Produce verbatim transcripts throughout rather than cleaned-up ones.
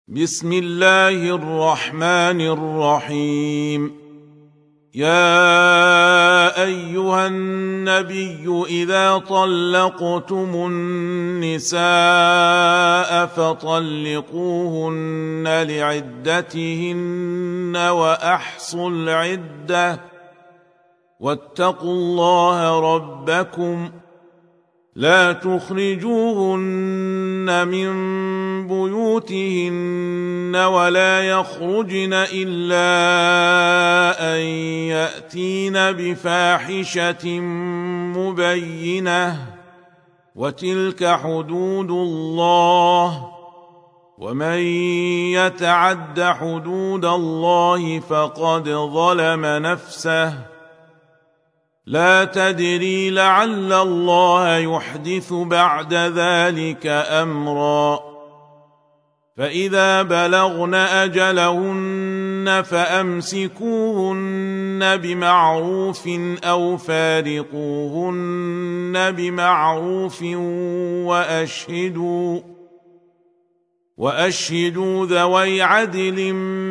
بسم الله الرحمن الرحيم. يا أيها النبي إذا طلقتم النساء فطلقوهن لعدتهن وأحصوا العدة واتقوا الله ربكم لا تخرجوهن من بيوتهن ولا يخرجن إلا أن يأتين بفاحشة مبينة وتلك حدود الله ومن يتعد حدود الله فقد ظلم نفسه لا تدري لعل الله يحدث بعد ذلك أمرا. فإذا بلغن أجلهن فأمسكوهن بمعروف أو فارقوهن بمعروف وأشهدوا وأشهدوا ذوي عدل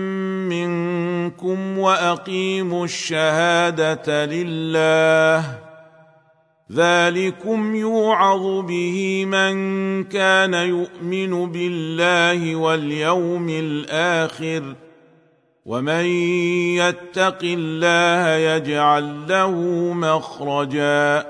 منكم وأقيموا الشهادة لله ذلكم يوعظ به من كان يؤمن بالله واليوم الآخر ومن يتق الله يجعل له مخرجا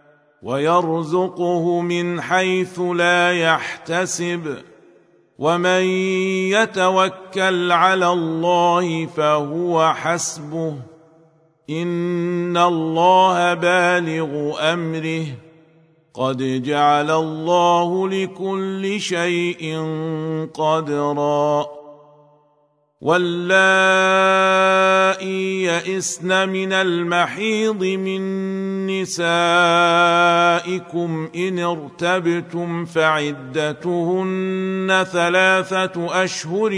ويرزقه من حيث لا يحتسب ومن يتوكل على الله فهو حسبه إن الله بالغ أمره قد جعل الله لكل شيء قدرا. واللائي يئسن من المحيض من نسائكم إن ارتبتم فعدتهن ثلاثة أشهر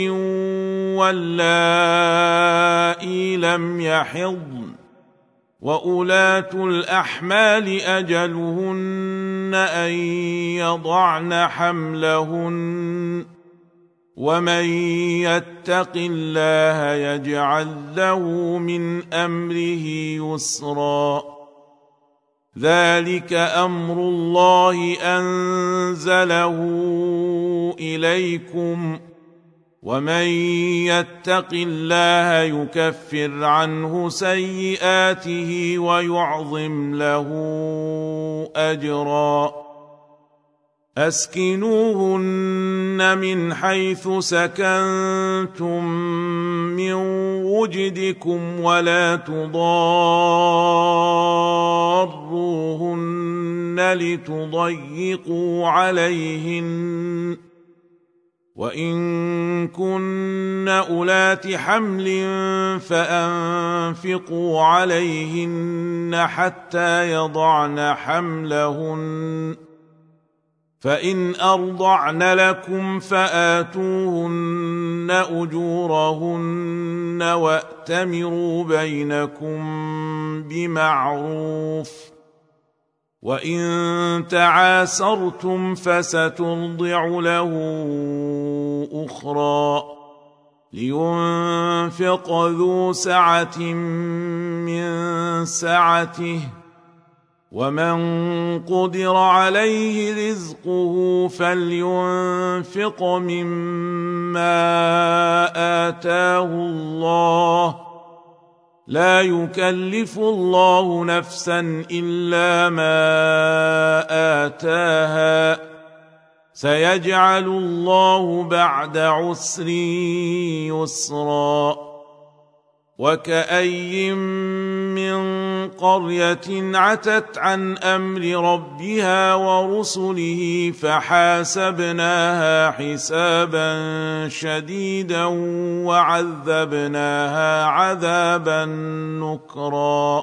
واللائي لم يحضن وأولاة الأحمال أجلهن أن يضعن حملهن ومن يتق الله يجعل له من أمره يسرا. ذلك أمر الله أنزله إليكم ومن يتق الله يكفر عنه سيئاته ويعظم له أجرا. أسكنوهن من حيث سكنتم من وجدكم ولا تضاروهن لتضيقوا عليهن وإن كن أولات حمل فأنفقوا عليهن حتى يضعن حملهن فإن أرضعن لكم فآتوهن أجورهن وأتمروا بينكم بمعروف وإن تعاسرتم فسترضع له أخرى لينفق ذو سعة من سعته ومن قدر عليه رزقه فلينفق مما آتاه الله لا يكلف الله نفسا إلا ما آتاها سيجعل الله بعد عسر يسرا. وكأي من قرية عتت عن أمر ربها ورسله فحاسبناها حسابا شديدا وعذبناها عذابا نكرا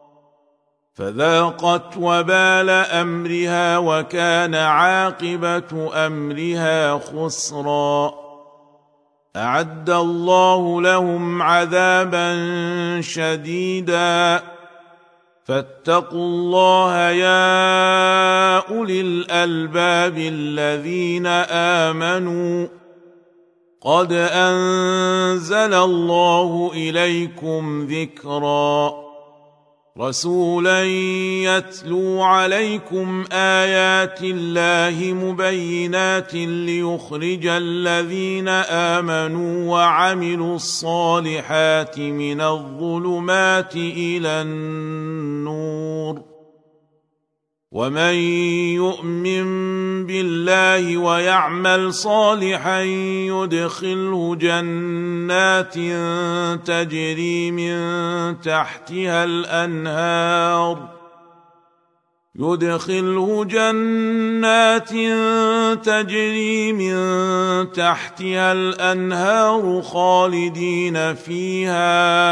فذاقت وبال أمرها وكان عاقبة أمرها خسرا. أعد الله لهم عذابا شديدا فاتقوا الله يا أولي الألباب الذين آمنوا قد أنزل الله إليكم ذكرا رسولا يتلو عليكم آيات الله مبينات ليخرج الذين آمنوا وعملوا الصالحات من الظلمات إلى النور ومن يؤمن بالله ويعمل صالحا يدخله جنات تجري من تحتها الأنهار يدخله جنات تجري من تحتها الأنهار خالدين فيها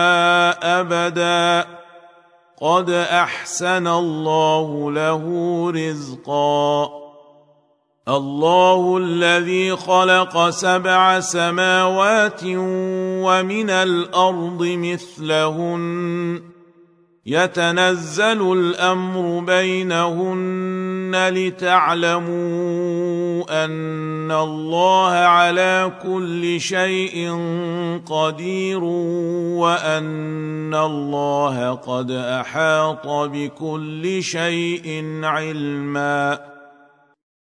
أبدا قد أحسن الله له رزقا الله الذي خلق سبع سماوات ومن الأرض مثلهن يتنزل الأمر بينهن لتعلموا أن الله على كل شيء قدير وأن الله قد أحاط بكل شيء علما